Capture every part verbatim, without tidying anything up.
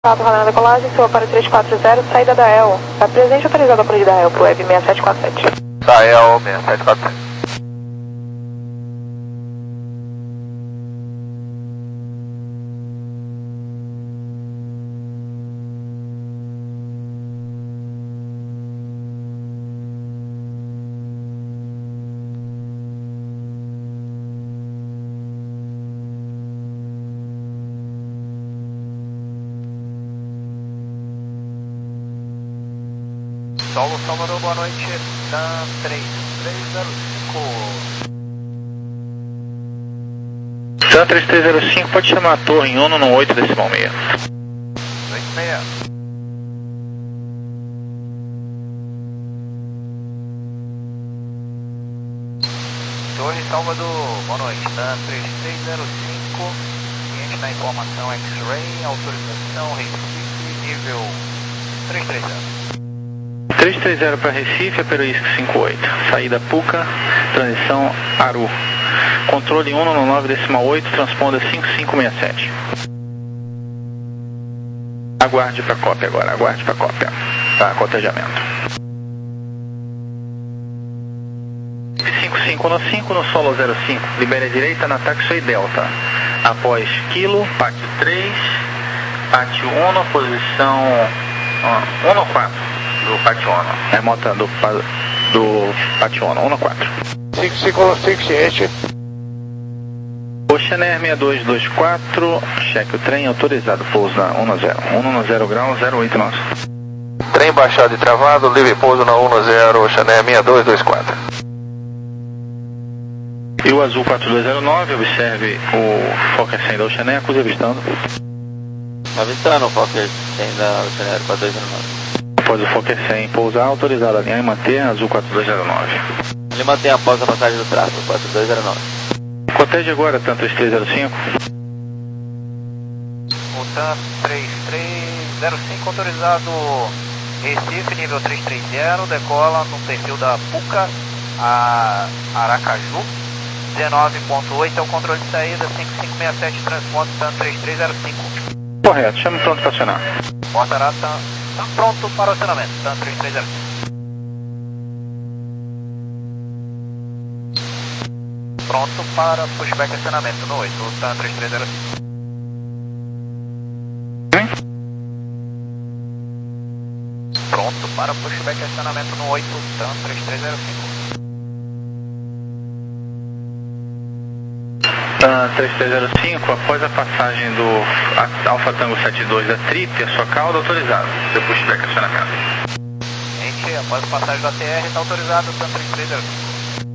quatro, rodando a decolagem, seu para três quatro zero, saída da E L. Está presente autorizado a partir da E L para o Web seis sete quatro sete. Da E L seis sete quatro sete. Solo Salvador, boa noite, T A M três três zero cinco. T A M três três zero cinco, pode chamar a torre em ONU no oito decimal seis. oito seis. Torre Salvador, boa noite, T A M três três zero cinco, cliente da informação X-Ray, autorização Recife, nível três três zero. três três zero para Recife, Aperoísco cinco oito. Saída Puca, transição Aru. Controle ONU no nove decimal oito, transponda cinco cinco seis sete. Aguarde para cópia agora, aguarde para cópia. Tá, cotejamento. cinco cinco no cinco, no solo zero cinco. Libere a direita na taxi Delta. Após Kilo, pátio três, pátio ONU, posição ONU quatro. Do Pationo, remota do, do Pationo, um no quatro. cinco cinco cinco sete. Oceanair seis dois dois quatro, cheque o trem, autorizado, pouso na um no zero. um no zero grau, zero oito nosso. Trem baixado e travado, livre pouso na um no zero, Oceanair seis dois dois quatro. E o azul quatro dois zero nove, observe o Fokker cem da Oceanair, acusa avistando. Avistando o Fokker cem da Oceanair quatro dois zero nove. Após o Fokker cem pousar, autorizado a alinhar e manter azul quatro dois zero nove. Ele mantém após a passagem do tráfego, quatro dois zero nove. Coteja agora, tanto três três zero cinco. O T A M três três zero cinco autorizado Recife, nível três três zero, decola no perfil da Puca, a Aracaju, dezenove ponto oito é o controle de saída, cinco cinco seis sete, transponde T A M três três zero cinco. Correto, chame pronto para acionar. Portará T A M. Está pronto para o acionamento, T A M três três zero cinco. Pronto para pushback acionamento no oito, T A M três três zero cinco. Hein? Pronto para pushback acionamento no oito, T A M três três zero cinco. T A M três três zero cinco, após a passagem do Alfa Tango setenta e dois da Trip, a sua cauda autorizada. Seu pushback acionamento. Gente, após a passagem da T R, está autorizado o T A M três três zero cinco.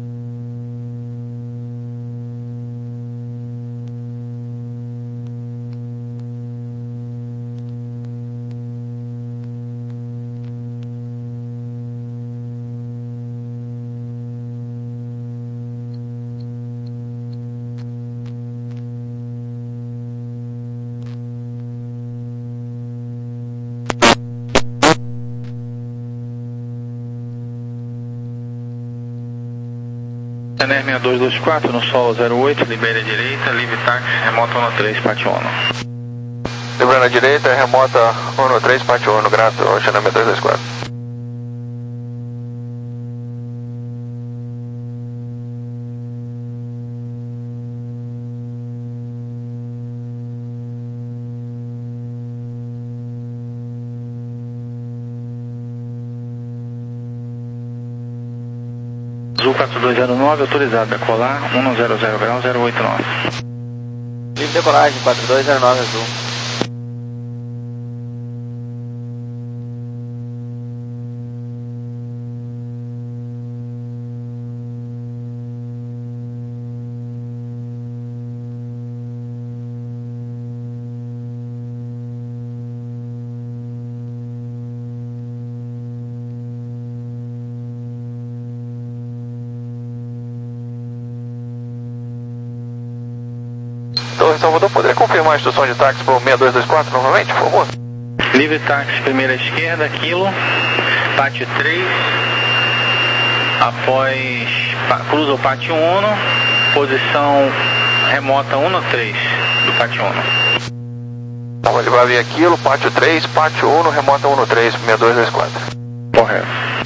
Oceanair seis dois dois quatro, no solo zero oito, libere a direita, livre táxi, remota um no três, Pationo. Librando a direita, remota um no três, Pationo, grato, Oceanair seis dois dois quatro. Azul quatro dois zero nove, autorizado a decolar, um no zero zero grau, zero oito nove. Livre decolagem, quatro dois zero nove azul. Torre Salvador, poderia confirmar a instrução de táxi para o seis dois dois quatro novamente, por favor? Livre táxi, primeira esquerda, Kilo, pátio três, após, cruza o pátio um, posição remota um no três do pátio um. Bom, ele vai vir aqui, pátio três, pátio um, remota um três, seis dois dois quatro. Correto.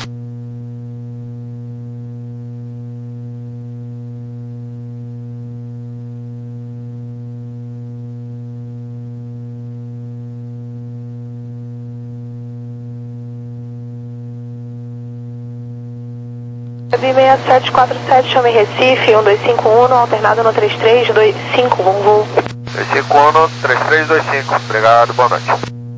Web seis sete quatro sete, chame Recife, um dois cinco um, alternado no três três dois cinco, voo voo. três cinco um, três três dois cinco, obrigado, boa noite.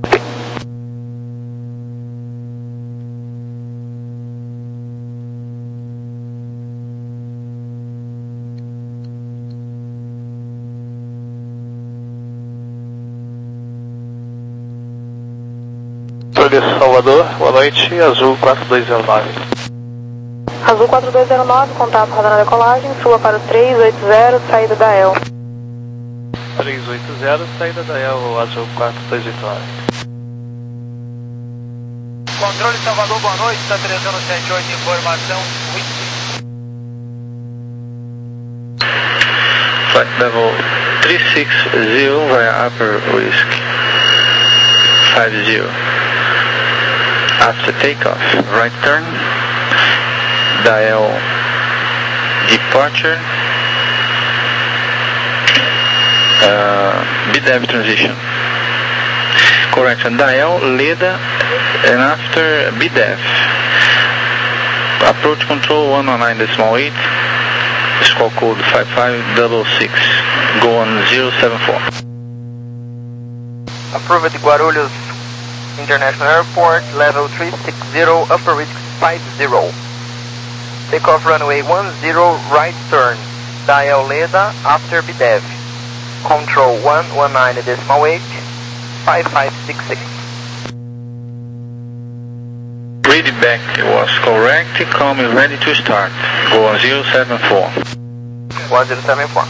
Salvador, boa noite, Azul quatro dois zero nove. Azul quatro dois zero nove, contato radar na decolagem, suba para o três oito zero, saída da E L. três oito zero, saída da E L, Azul quatro dois oito nove. Controle Salvador, boa noite, está três um sete oito, informação, whisky. Flight level three six zero via upper whiskey. five zero. After takeoff, right turn, dial departure, uh, B D E V transition. Correction, dial Leda, and after B D E V, approach control one one nine decimal eight, squawk code five five six six, go on zero seven four. Approved Guarulhos International Airport, level three six zero, upper risk five zero. Takeoff runway one zero, right turn, dial Leda after B D E V. Control one one nine decimal eight, five five six six. Read it back, it was correct, come ready to start, go on zero seven four. one zero seven four.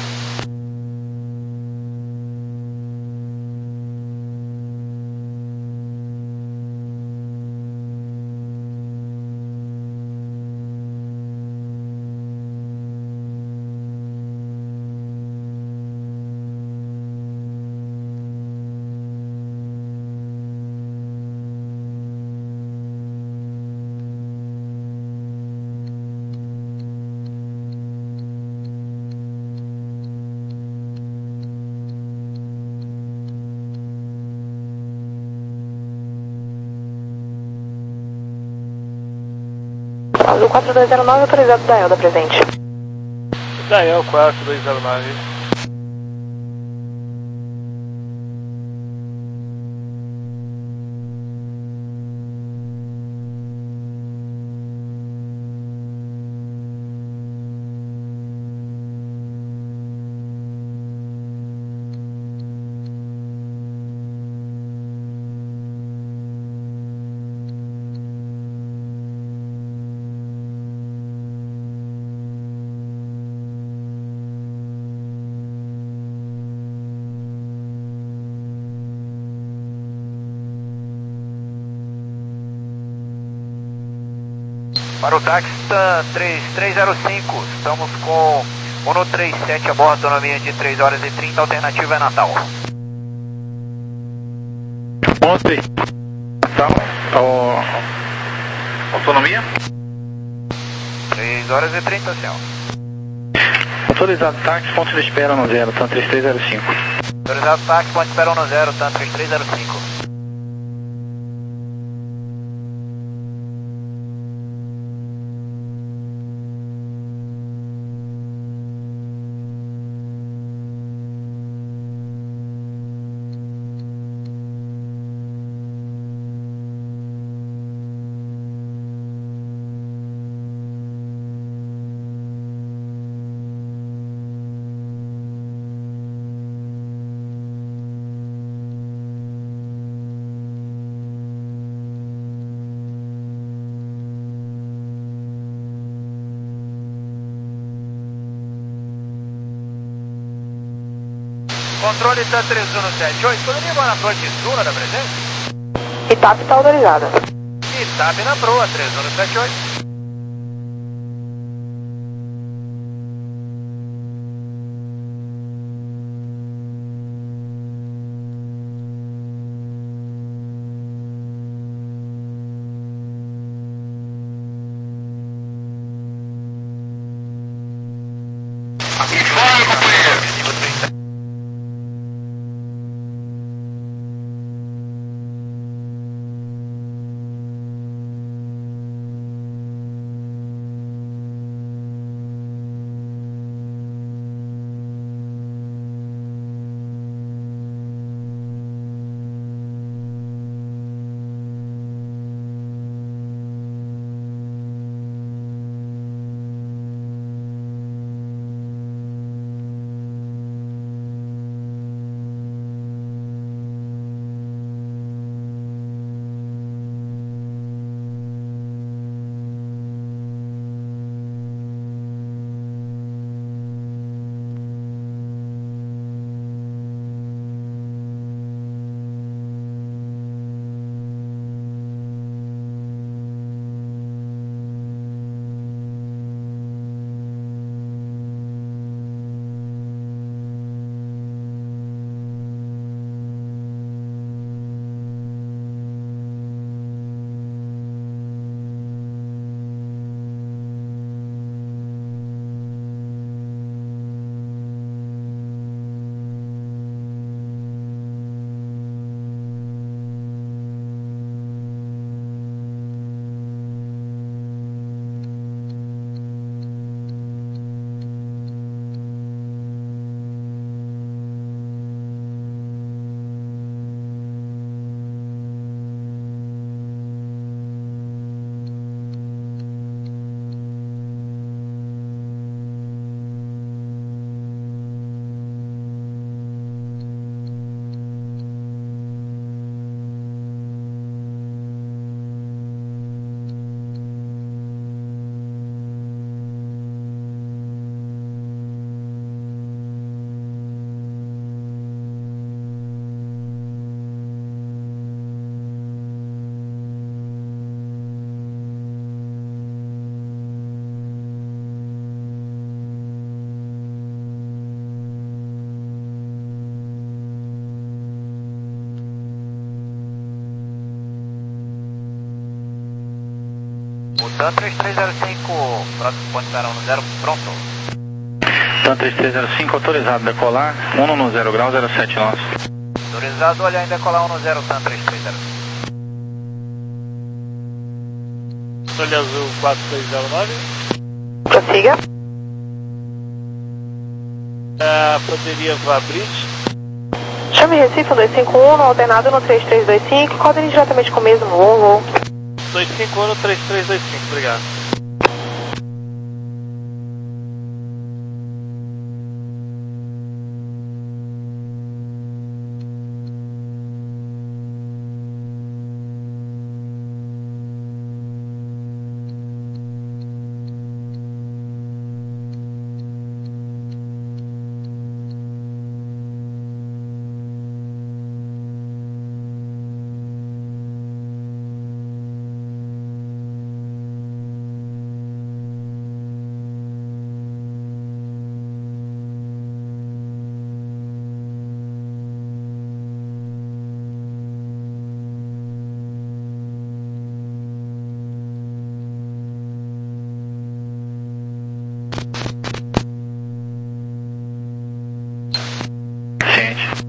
Azul quatro dois zero nove, autorizado da E L da presente. Da E L quatro dois zero nove. Para o táxi três três zero cinco, estamos com um três sete a bordo, autonomia de três horas e trinta, alternativa é Natal. Ontem, Natal, autonomia? três horas e trinta, senhor. Autorizado táxi, ponto de espera no zero, tanto três três zero cinco. Autorizado táxi, ponto de espera no zero, tanto três três zero cinco. Controle T A três um sete oito, poderia voar na proa de Sula da presença? I T A P está autorizada. I T A P na proa, três um sete oito. TAM três três zero cinco, próximo ponte zero um zero, pronto. TAM três três zero cinco, autorizado decolar, um no zero grau, zero sete nosso. Autorizado, olhar em decolar um no zero, TAM três três zero cinco. Folha azul quatro três zero nove. Prossiga. A poderia Vabrit. Chame Recife um dois cinco um, no alternado no três três dois cinco, coordene diretamente com o mesmo voo, voo. dois cinco um, três três dois cinco, obrigado. Ciente.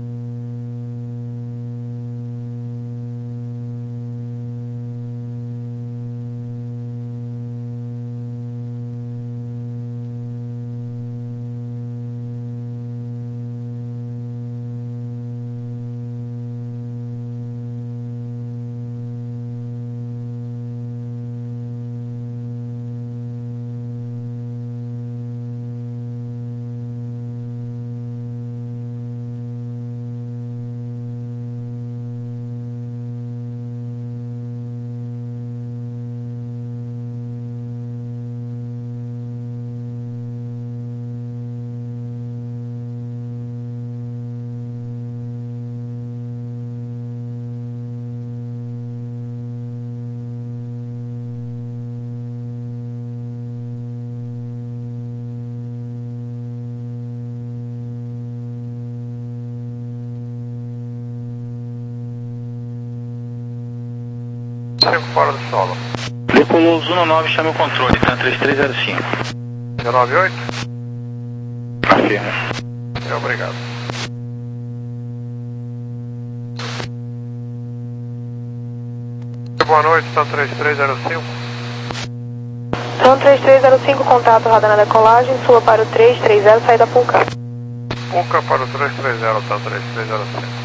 Tempo fora do solo. Decolou Zuno nove, chame o controle, TAM três três zero cinco. zero nove oito? Afirma. É, obrigado. Boa noite, TAM três três zero cinco. TAM três três zero cinco, contato, roda na decolagem, sua para o três três zero, saída Puca. Puca para o três três zero, TAM três três zero cinco.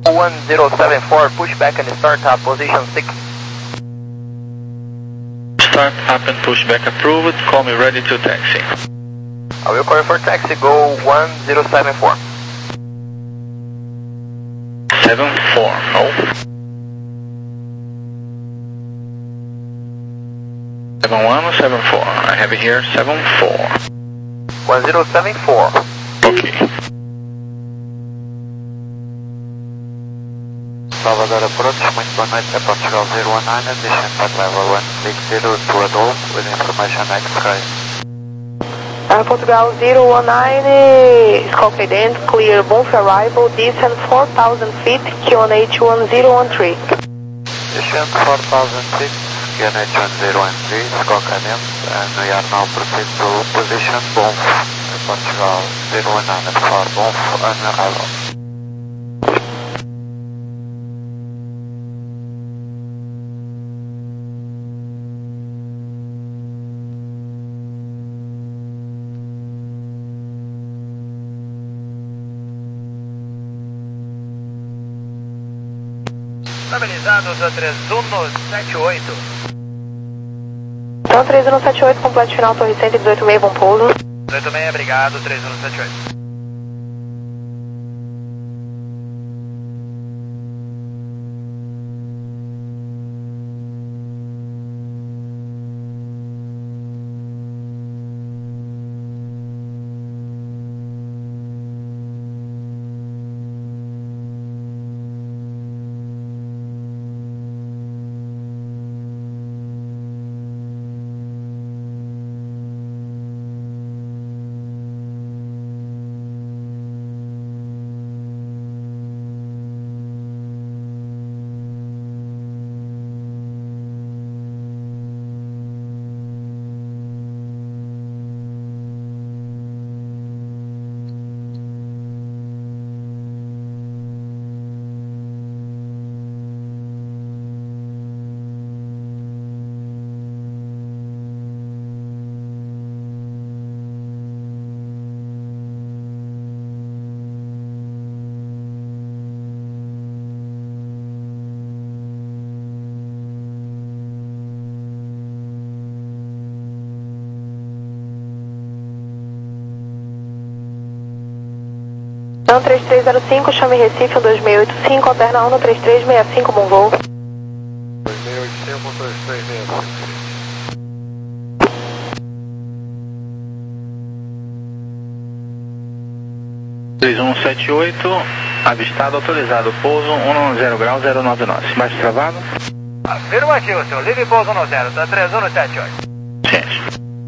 one zero seven four, push back and start up, position six. Start up and push back approved. Call me ready to taxi. I will call you for taxi, go one zero seven four. seven four, no. seven one or seven four? I have it here seven four. one zero seven four. Okay. Salvador approach, muito boa noite, é Portugal zero one nine, addition flight level one six zero to Adolf with information X-ray. Uh, Portugal zero one nine, scope ident, clear, both arrival, descent four thousand feet, Q N H one zero one three. Descent four thousand feet, Q N H one zero one three, scope ident, and we are now proceed to position Bonf, Portugal zero one nine for Bonf on arrival. Estabilizados a três um sete oito. Então, três um sete oito, completo final, torre cento e dezoito meio, bom pouso. dezoito meio, obrigado, três um sete oito. Então, três três zero cinco, chame Recife, um dois seis oito cinco, alterna um no três três seis cinco, bom voo. dois seis oito cinco, dois três seis cinco. três um sete oito, avistado, autorizado, pouso um zero grau zero nove nove. Baixo travado? Afirmativo, senhor. Livre pouso no zero, tá três um sete oito. Ciência.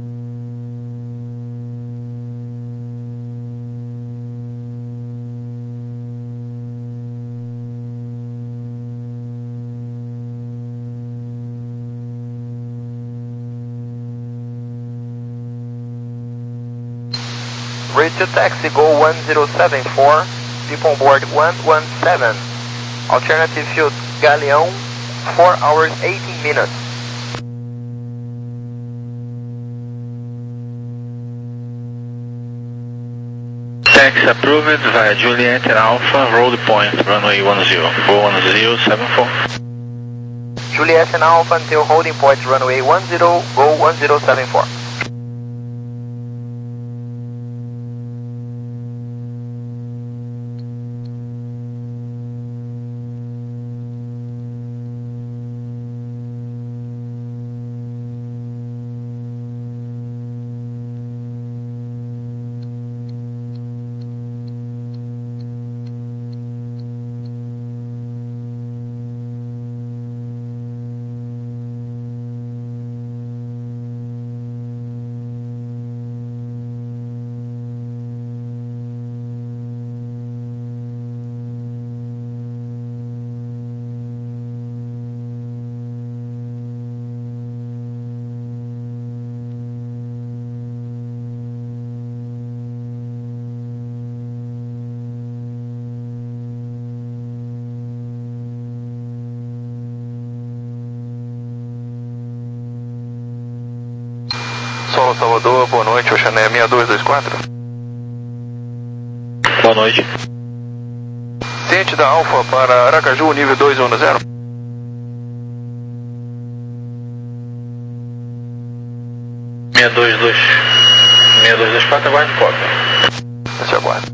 Ready to taxi, go one zero seven four, people on board one one seven. Alternative field, Galeão, four hours eighteen minutes. Taxi approved via Juliet Alpha, road point, runway one zero, go one zero seven four. Juliet and Alpha until holding point, runway one zero, go one zero seven four. Solo Salvador, boa noite, Oceaneia seis dois dois quatro. Boa noite. Tente da Alfa para Aracaju, nível dois um zero. seis dois dois seis dois dois quatro, aguarde cópia. Esse aguarda.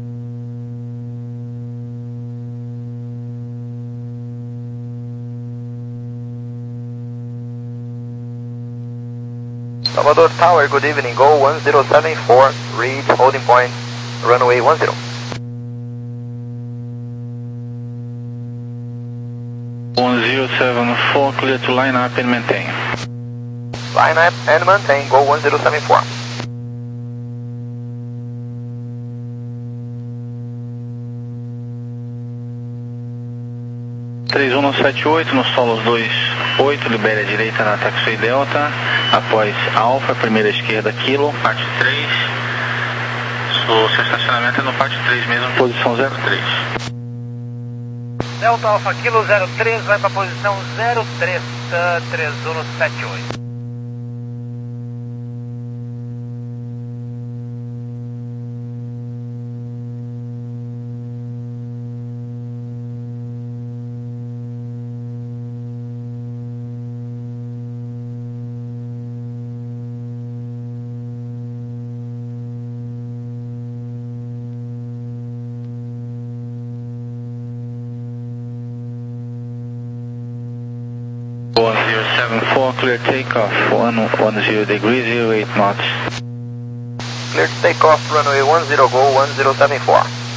Salvador Tower, good evening, go one zero seven four, reach holding point, runway one zero. one zero seven four, clear to line up and maintain. Line up and maintain, go one zero seven four. três um sete oito, no solos dois oito, libere a direita na taxi Delta, após Alfa, primeira esquerda, Kilo, parte três, o seu estacionamento é no parte três mesmo, posição zero três. Delta Alfa Kilo zero três, vai para a posição zero três, três um sete oito. one zero seven four, clear takeoff, one ten degrees, zero eight knots. Clear to take off, runway one zero, go one zero seven four.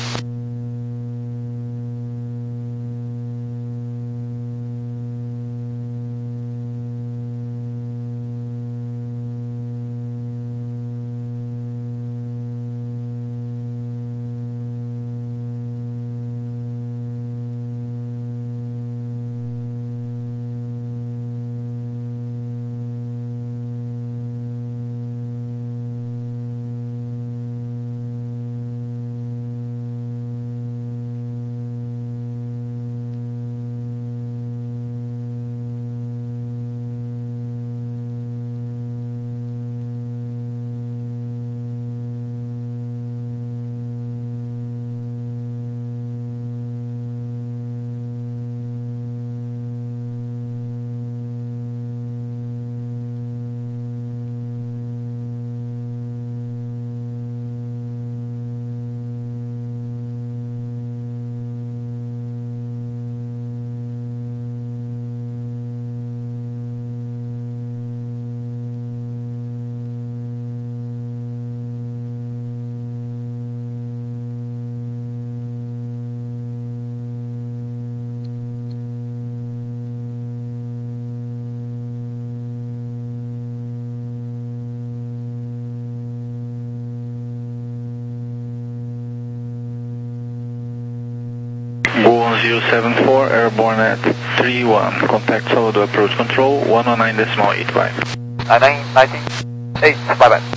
one zero seven four, airborne at three one, contact Salvador approach control, one one nine decimal eight five. nine nineteen eight, bye bye.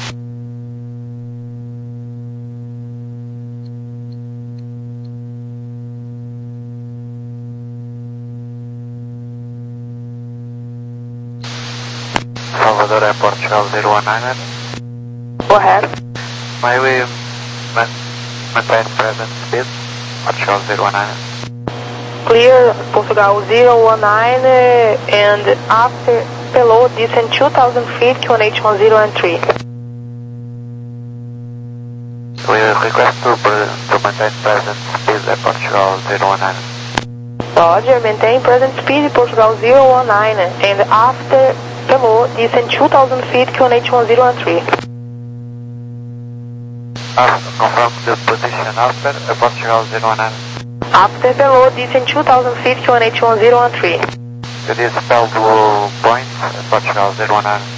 Salvador Airport, Portugal zero one nine. Go ahead. May we maintain present speed? Portugal zero one nine. Clear Portugal zero one nine uh, and after payload descend two thousand feet, Q N H one zero and three. We request to, to maintain present speed at Portugal zero one nine. Roger, maintain present speed Portugal zero one nine and after payload descend two thousand feet, Q N H one zero and three. After, confirm the position after uh, Portugal zero one nine. After payload descend two thousand feet, Q N H one zero and three. It is spelled blue point at Portugal zero one nine.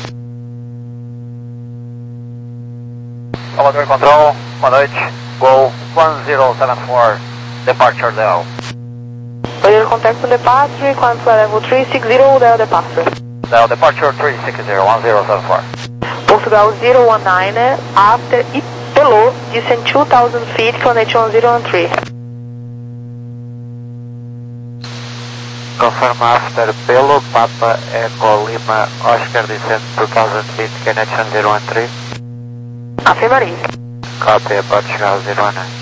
Salvador Control, boa noite, go one zero seven four, departure Del. Clear contact to departure, climb to level three six zero, Del departure. Del departure three six zero, one zero seven four. Portugal zero one nine, after payload descend two thousand feet, Q N H one zero and three. Confirm after payload Papa Echo Lima Oscar descent two thousand feet, connection zero one three. Affirmative. Copy, Portugal zero one nine.